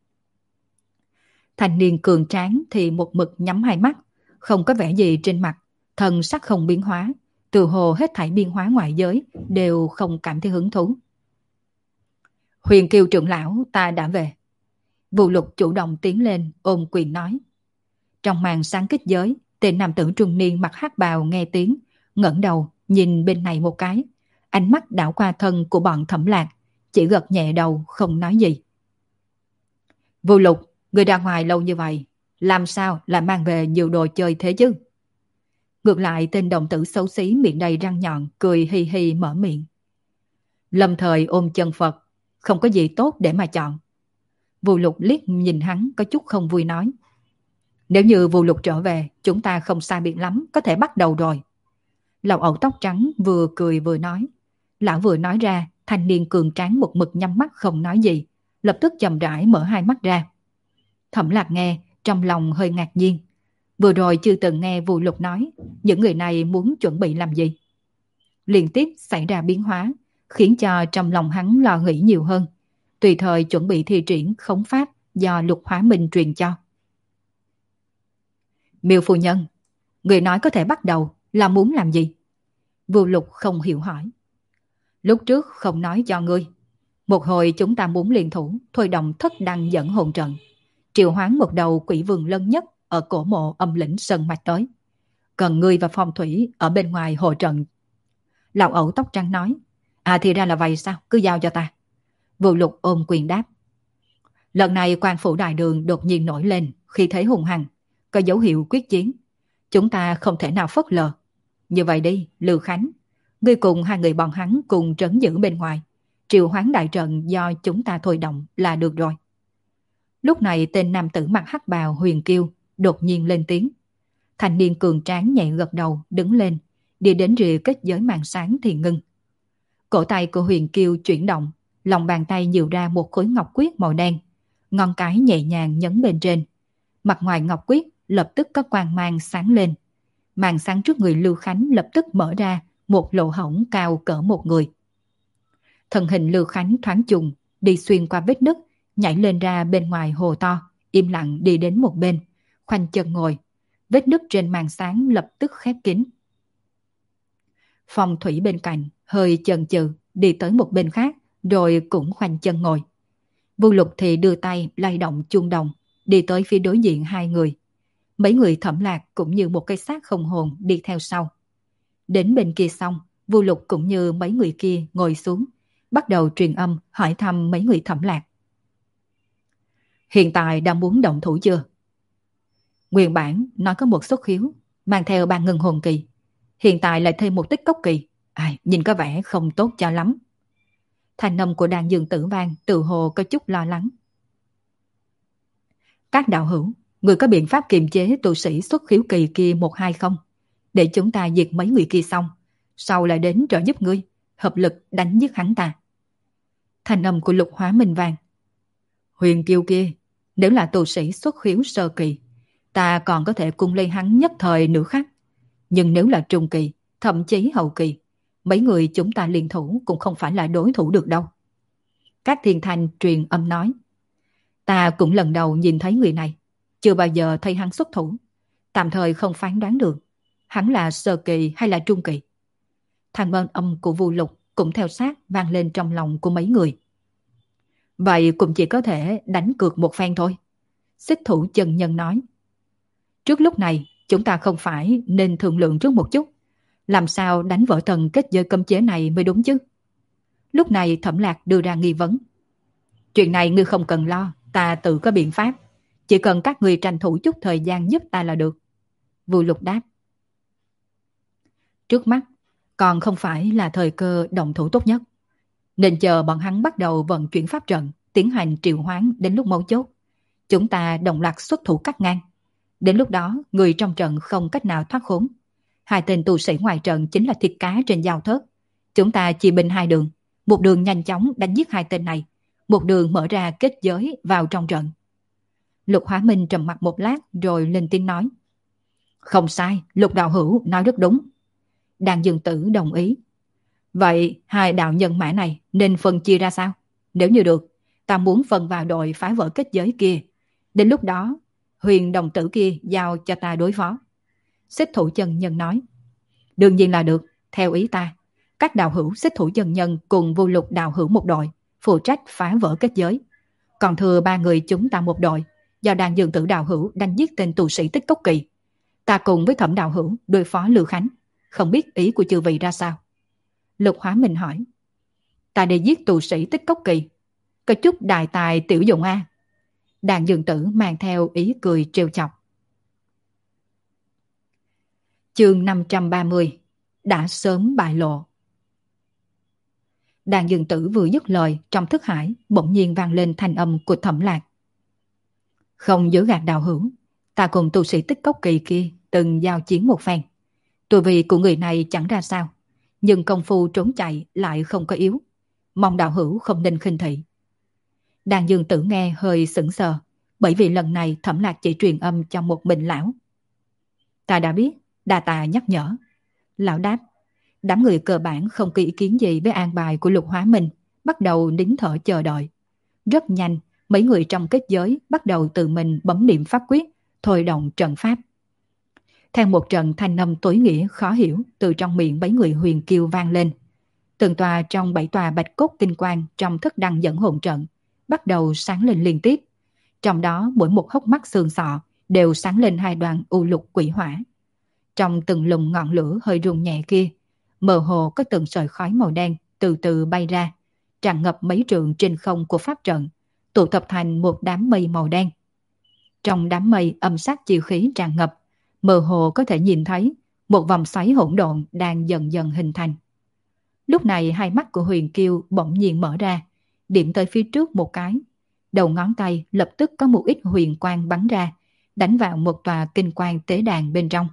Thanh niên cường tráng thì một mực nhắm hai mắt, không có vẻ gì trên mặt, thần sắc không biến hóa, tự hồ hết thảy biến hóa ngoại giới đều không cảm thấy hứng thú. Huyền Kiều trưởng lão, ta đã về. Vụ Lục chủ động tiến lên ôm quyền nói. Trong màn sáng kích giới, tên nam tử trung niên mặc hắc bào nghe tiếng, ngẩng đầu nhìn bên này một cái, ánh mắt đảo qua thân của bọn Thẩm Lạc, chỉ gật nhẹ đầu không nói gì. Vụ Lục, người ra ngoài lâu như vậy, làm sao lại mang về nhiều đồ chơi thế chứ? Ngược lại tên đồng tử xấu xí miệng đầy răng nhọn cười hi hi mở miệng. Lâm thời ôm chân Phật, không có gì tốt để mà chọn. Vụ Lục liếc nhìn hắn có chút không vui nói. Nếu như Vụ Lục trở về, chúng ta không sai biệt lắm, có thể bắt đầu rồi. Lão ẩu tóc trắng vừa cười vừa nói. Lão vừa nói ra, thanh niên cường tráng một mực nhắm mắt không nói gì, lập tức chậm rãi mở hai mắt ra. Thẩm Lạc nghe, trong lòng hơi ngạc nhiên. Vừa rồi chưa từng nghe Vụ Lục nói, những người này muốn chuẩn bị làm gì. Liên tiếp xảy ra biến hóa, khiến cho trong lòng hắn lo nghĩ nhiều hơn, tùy thời chuẩn bị thi triển khống pháp do Lục Hóa Minh truyền cho. Miêu phu nhân, người nói có thể bắt đầu là muốn làm gì? Vụ Lục không hiểu hỏi. Lúc trước không nói cho ngươi. Một hồi chúng ta muốn liên thủ, thôi động thất đăng dẫn hồn trận, triệu hoán một đầu quỷ vương lân nhất ở cổ mộ âm lĩnh Sơn Mạch tới. cần ngươi và phong thủy ở bên ngoài hộ trận. Lão ẩu tóc trắng nói. À thì ra là vậy sao, cứ giao cho ta. Vô Lục ôm quyền đáp. Lần này quan phủ đại đường đột nhiên nổi lên, khi thế hùng hằng, có dấu hiệu quyết chiến. Chúng ta không thể nào phớt lờ. Như vậy đi, Lưu Khánh, ngươi cùng hai người bọn hắn cùng trấn giữ bên ngoài. Triệu hoán đại trận do chúng ta thôi động là được rồi. Lúc này tên nam tử mặc hắc bào Huyền Kiêu đột nhiên lên tiếng. Thanh niên cường tráng nhẹ gật đầu, đứng lên, đi đến rìa kết giới màn sáng thì ngưng. Cổ tay của Huyền Kiêu chuyển động, lòng bàn tay nhiều ra một khối ngọc quyết màu đen, ngón cái nhẹ nhàng nhấn bên trên. Mặt ngoài ngọc quyết lập tức có quang mang sáng lên. Màn sáng trước người Lưu Khánh lập tức mở ra một lỗ hổng cao cỡ một người. Thân hình Lưu Khánh thoáng trùng, đi xuyên qua vết nứt, nhảy lên ra bên ngoài hồ to, im lặng đi đến một bên, khoanh chân ngồi. Vết nứt trên màn sáng lập tức khép kín. Phong thủy bên cạnh hơi chần chừ đi tới một bên khác, rồi cũng khoanh chân ngồi. Vu Lục thì đưa tay lay động chuông đồng, đi tới phía đối diện hai người. Mấy người Thẩm Lạc cũng như một cái xác không hồn đi theo sau. Đến bên kia xong, Vu Lục cũng như mấy người kia ngồi xuống, bắt đầu truyền âm hỏi thăm mấy người Thẩm Lạc. Hiện tại đã muốn động thủ chưa? Nguyên bản nói có một xuất khiếu, mang theo 3 ngân hồn kỳ. Hiện tại lại thêm một tích cốc kỳ. Nhìn có vẻ không tốt cho lắm. Thanh âm của Đan Dương Tử vang tự hồ có chút lo lắng. Các đạo hữu, người có biện pháp kiềm chế tu sĩ xuất khiếu kỳ kia 1-2 không? Để chúng ta diệt mấy người kia xong, sau lại đến trợ giúp ngươi, hợp lực đánh giết hắn ta. Thanh âm của Lục Hóa Minh vang. Huyền Kiêu kia, nếu là tu sĩ xuất khiếu sơ kỳ, ta còn có thể cung lấy hắn nhất thời nửa khắc. Nhưng nếu là trung kỳ, thậm chí hậu kỳ, mấy người chúng ta liên thủ cũng không phải là đối thủ được đâu. Các thiên thanh truyền âm nói. Ta cũng lần đầu nhìn thấy người này, chưa bao giờ thấy hắn xuất thủ. Tạm thời không phán đoán được, hắn là sơ kỳ hay là trung kỳ. Thanh âm của Vu Lục cũng theo sát vang lên trong lòng của mấy người. Vậy cũng chỉ có thể đánh cược một phen thôi. Xích thủ chân nhân nói. Trước lúc này, chúng ta không phải nên thương lượng trước một chút. Làm sao đánh vỡ thần kết giới cấm chế này mới đúng chứ? Lúc này Thẩm Lạc đưa ra nghi vấn. Chuyện này ngươi không cần lo, ta tự có biện pháp. Chỉ cần các ngươi tranh thủ chút thời gian giúp ta là được. Vu Lục đáp. Trước mắt, còn không phải là thời cơ động thủ tốt nhất. Nên chờ bọn hắn bắt đầu vận chuyển pháp trận, tiến hành triệu hoán đến lúc mấu chốt. Chúng ta đồng loạt xuất thủ cắt ngang. Đến lúc đó, người trong trận không cách nào thoát khốn. Hai tên tu sĩ ngoài trận chính là thịt cá trên dao thớt. Chúng ta chia binh hai đường. Một đường nhanh chóng đánh giết hai tên này. Một đường mở ra kết giới vào trong trận. Lục Hóa Minh trầm mặt một lát rồi lên tiếng nói. Không sai, Lục đạo hữu nói rất đúng. Đan Dương Tử đồng ý. Vậy hai đạo nhân mã này nên phân chia ra sao? Nếu như được, ta muốn phân vào đội phá vỡ kết giới kia. Đến lúc đó, Huyền đồng tử kia giao cho ta đối phó. Xích thủ chân nhân nói. Đương nhiên là được, theo ý ta. Các đạo hữu xích thủ chân nhân cùng Vô Lục đạo hữu một đội, phụ trách phá vỡ kết giới. Còn thừa 3 người chúng ta một đội, do Đan Dương Tử đạo hữu đánh giết tên tu sĩ Tích Cốc Kỳ. Ta cùng với Thẩm đạo hữu đối phó Lưu Khánh. Không biết ý của chư vị ra sao? Lục Hóa Minh hỏi. Ta đi giết tu sĩ Tích Cốc Kỳ. Có chút đại tài tiểu dụng a. Đan Dương Tử mang theo ý cười trêu chọc. Chương 530. Đã sớm bại lộ. Đan Dương Tử vừa dứt lời, trong thức hải bỗng nhiên vang lên thanh âm của Thẩm Lạc. Không dối gạt đạo hữu, ta cùng tu sĩ Tích Cốc Kỳ kia từng giao chiến một phen. Tu vi của người này chẳng ra sao, nhưng công phu trốn chạy lại không có yếu. Mong đạo hữu không nên khinh thị. Đan Dương Tử nghe hơi sững sờ, bởi vì lần này Thẩm Lạc chỉ truyền âm cho một mình lão. Ta đã biết, đa tạ nhắc nhở. Lão đáp. Đám người cơ bản không có ý kiến gì với an bài của Lục Hóa Minh, bắt đầu nín thở chờ đợi. Rất nhanh, mấy người trong kết giới bắt đầu tự mình bấm niệm pháp quyết, thôi động trận pháp. Theo một trận thanh âm tối nghĩa khó hiểu từ trong miệng mấy người Huyền Kiêu vang lên. Từng tòa trong 7 tòa bạch cốt tinh quang trong thức đăng dẫn hồn trận bắt đầu sáng lên liên tiếp. Trong đó mỗi một hốc mắt xương sọ đều sáng lên 2 đoàn u lục quỷ hỏa. Trong từng lùm ngọn lửa hơi rung nhẹ kia, mơ hồ có từng sợi khói màu đen từ từ bay ra, tràn ngập mấy trượng trên không của pháp trận, tụ tập thành một đám mây màu đen. Trong đám mây âm sát chi khí tràn ngập, mơ hồ có thể nhìn thấy một vòng xoáy hỗn độn đang dần dần hình thành. Lúc này hai mắt của Huyền Kiêu bỗng nhiên mở ra, điểm tới phía trước một cái. Đầu ngón tay lập tức có một ít huyền quang bắn ra, đánh vào một tòa kinh quan tế đàn bên trong.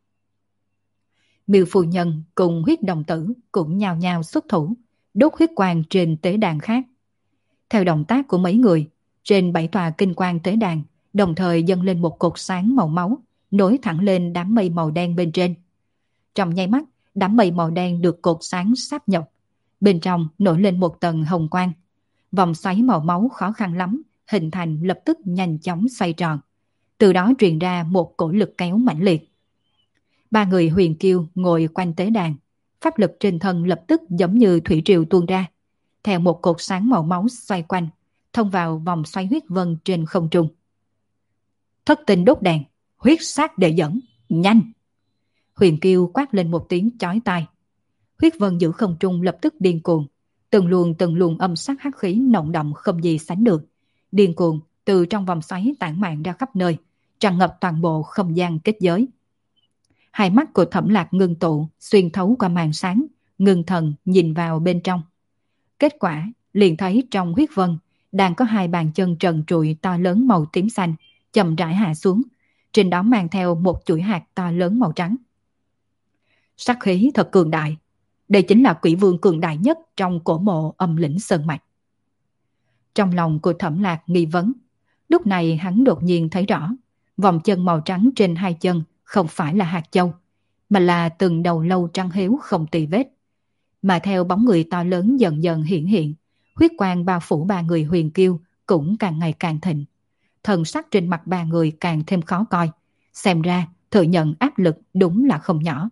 Miêu phu nhân cùng huyết đồng tử cũng nhao nhao xuất thủ, đốt huyết quang trên tế đàn khác. Theo động tác của mấy người, trên 7 tòa kinh quan tế đàn đồng thời dâng lên một cột sáng màu máu, nối thẳng lên đám mây màu đen bên trên. Trong nháy mắt, đám mây màu đen được cột sáng sáp nhập. Bên trong nổi lên một tầng hồng quang. Vòng xoáy màu máu khó khăn lắm, hình thành lập tức nhanh chóng xoay tròn. Từ đó truyền ra một cổ lực kéo mãnh liệt. Ba người Huyền Kiêu ngồi quanh tế đàn, pháp lực trên thân lập tức giống như thủy triều tuôn ra. Theo một cột sáng màu máu xoay quanh, thông vào vòng xoáy huyết vân trên không trung. Thất tinh đốt đèn, huyết sát đệ dẫn, nhanh! Huyền Kiêu quát lên một tiếng chói tai. Huyết vân giữ không trung lập tức điên cuồng, từng luồng âm sắc hắc khí nồng đậm không gì sánh được, điên cuồng từ trong vòng xoáy tản mạn ra khắp nơi, tràn ngập toàn bộ không gian kết giới. Hai mắt của Thẩm Lạc ngưng tụ, xuyên thấu qua màn sáng, ngưng thần nhìn vào bên trong. Kết quả liền thấy trong huyết vân đang có hai bàn chân trần trụi to lớn màu tím xanh chậm rãi hạ xuống, trên đó mang theo một chuỗi hạt to lớn màu trắng. Sắc khí thật cường đại, đây chính là quỷ vương cường đại nhất trong cổ mộ âm lĩnh sơn mạch. Trong lòng của Thẩm Lạc nghi vấn, lúc này hắn đột nhiên thấy rõ, vòng chân màu trắng trên hai chân không phải là hạt châu, mà là từng đầu lâu trắng hiếu không tì vết. Mà theo bóng người to lớn dần dần hiện, huyết quang bao phủ ba người Huyền Kiêu cũng càng ngày càng thịnh. Thần sắc trên mặt ba người càng thêm khó coi, xem ra thừa nhận áp lực đúng là không nhỏ.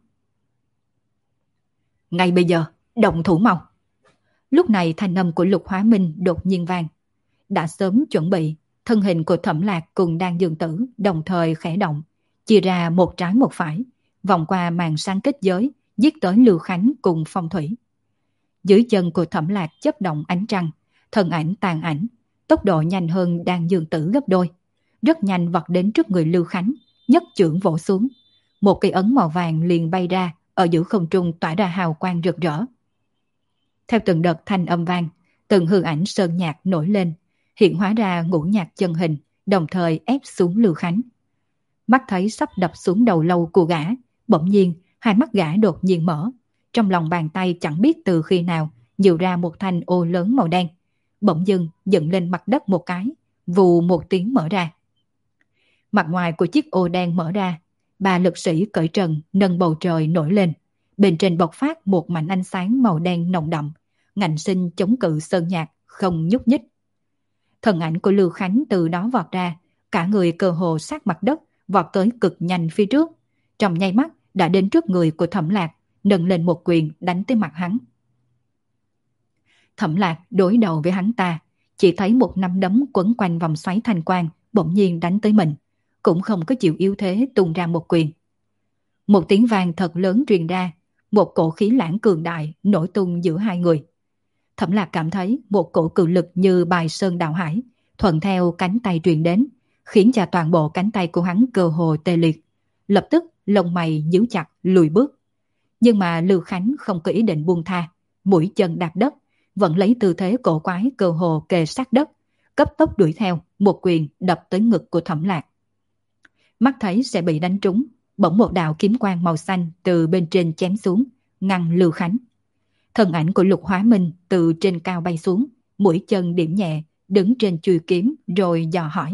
Ngay bây giờ, động thủ mau! Lúc này thanh âm của Lục Hóa Minh đột nhiên vang. Đã sớm chuẩn bị, thân hình của Thẩm Lạc cùng Đan Dương Tử đồng thời khẽ động, chia ra một trái một phải, vòng qua màn sáng kết giới, giết tới Lưu Khánh cùng Phong Thủy. Dưới chân của Thẩm Lạc chớp động ánh trăng, thân ảnh tàn ảnh, tốc độ nhanh hơn Đan Dương Tử gấp đôi. Rất nhanh vọt đến trước người Lưu Khánh, nhất chưởng vỗ xuống. Một cây ấn màu vàng liền bay ra, ở giữa không trung tỏa ra hào quang rực rỡ. Theo từng đợt thanh âm vang, từng hư ảnh sơn nhạc nổi lên, hiện hóa ra ngũ nhạc chân hình, đồng thời ép xuống Lưu Khánh. Mắt thấy sắp đập xuống đầu lâu của gã, bỗng nhiên hai mắt gã đột nhiên mở, trong lòng bàn tay chẳng biết từ khi nào nhiều ra một thanh ô lớn màu đen, bỗng dưng dựng lên mặt đất một cái, vù một tiếng mở ra. Mặt ngoài của chiếc ô đen mở ra, ba lực sĩ cởi trần nâng bầu trời nổi lên, bên trên bộc phát một mảnh ánh sáng màu đen nồng đậm, ngạnh sinh chống cự sơn nhạc không nhúc nhích. Thần ảnh của Lưu Khánh từ đó vọt ra, cả người cơ hồ sát mặt đất, vọt tới cực nhanh phía trước, trong nháy mắt đã đến trước người của Thẩm Lạc, nâng lên một quyền đánh tới mặt hắn. Thẩm Lạc đối đầu với hắn ta, chỉ thấy một nắm đấm quấn quanh vòng xoáy thanh quang bỗng nhiên đánh tới mình, cũng không có chịu yếu thế tung ra một quyền. Một tiếng vang thật lớn truyền ra, một cổ khí lãng cường đại nổi tung giữa hai người. Thẩm Lạc cảm thấy một cổ cự lực như bài sơn đào hải, thuận theo cánh tay truyền đến, khiến cho toàn bộ cánh tay của hắn cơ hồ tê liệt. Lập tức lông mày nhíu chặt lùi bước. Nhưng mà Lưu Khánh không có ý định buông tha, mũi chân đạp đất, vẫn lấy tư thế cổ quái cơ hồ kề sát đất, cấp tốc đuổi theo, một quyền đập tới ngực của Thẩm Lạc. Mắt thấy sẽ bị đánh trúng, bỗng một đạo kiếm quang màu xanh từ bên trên chém xuống, ngăn Lưu Khánh. Thân ảnh của Lục Hóa Minh từ trên cao bay xuống, mũi chân điểm nhẹ, đứng trên chuôi kiếm rồi dò hỏi.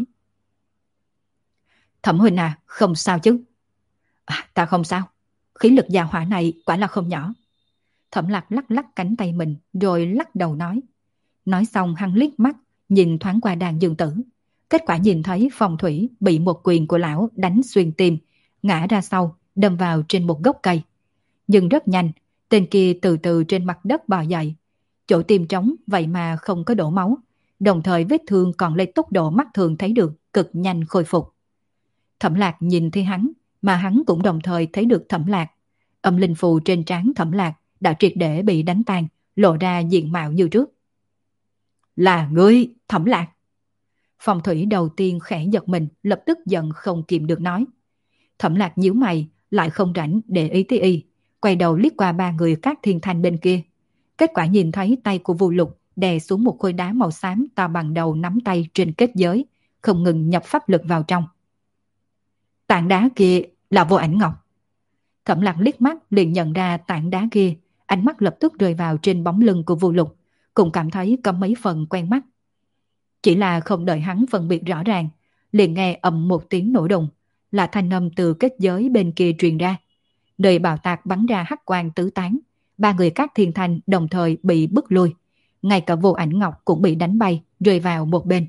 Thẩm huynh à, không sao chứ? Ta không sao, khí lực gia hỏa này quả là không nhỏ. Thẩm Lạc lắc lắc cánh tay mình rồi lắc đầu nói. Nói xong hắn liếc mắt, nhìn thoáng qua Đan Dương Tử. Kết quả nhìn thấy Phong Thủy bị một quyền của lão đánh xuyên tim, ngã ra sau, đâm vào trên một gốc cây. Nhưng rất nhanh, tên kia từ từ trên mặt đất bò dậy. Chỗ tim trống vậy mà không có đổ máu, đồng thời vết thương còn lấy tốc độ mắt thường thấy được cực nhanh khôi phục. Thẩm Lạc nhìn thấy hắn, mà hắn cũng đồng thời thấy được Thẩm Lạc. Âm linh phù trên trán Thẩm Lạc đã triệt để bị đánh tan, lộ ra diện mạo như trước. Là ngươi, Thẩm Lạc. Phong thủy đầu tiên khẽ giật mình, lập tức giận không kìm được nói. Thẩm Lạc nhíu mày, lại không rảnh để ý tới y, quay đầu liếc qua ba người các thiên thanh bên kia. Kết quả nhìn thấy tay của Vu Lục đè xuống một khối đá màu xám to bằng đầu nắm tay trên kết giới, không ngừng nhập pháp lực vào trong. Tảng đá kia là Vô Ảnh Ngọc. Thẩm Lạc liếc mắt liền nhận ra tảng đá kia, ánh mắt lập tức rơi vào trên bóng lưng của Vu Lục, cũng cảm thấy có mấy phần quen mắt. Chỉ là không đợi hắn phân biệt rõ ràng, liền nghe ầm một tiếng nổ đùng, là thanh âm từ kết giới bên kia truyền ra. Nơi bào tạc bắn ra hắc quang tứ tán, ba người các thiên thanh đồng thời bị bức lui, ngay cả Vô Ảnh Ngọc cũng bị đánh bay, rơi vào một bên.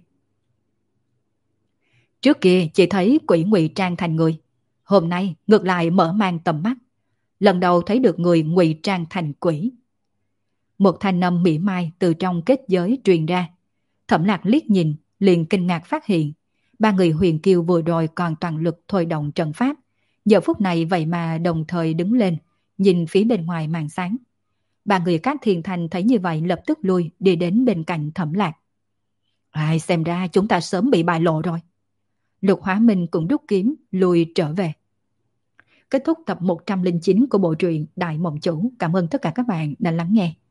Trước kia chỉ thấy quỷ ngụy trang thành người, hôm nay ngược lại mở mang tầm mắt, lần đầu thấy được người ngụy trang thành quỷ. Một thanh âm mỉa mai từ trong kết giới truyền ra. Thẩm Lạc liếc nhìn, liền kinh ngạc phát hiện, ba người huyền kiêu vừa rồi còn toàn lực thôi động trận pháp, giờ phút này vậy mà đồng thời đứng lên, nhìn phía bên ngoài màn sáng. Ba người các thiên thành thấy như vậy lập tức lui đi đến bên cạnh Thẩm Lạc. Ai, xem ra chúng ta sớm bị bại lộ rồi. Lục Hóa Minh cũng rút kiếm lui trở về. Kết thúc tập 109 của bộ truyện Đại Mộng Chủ. Cảm ơn tất cả các bạn đã lắng nghe.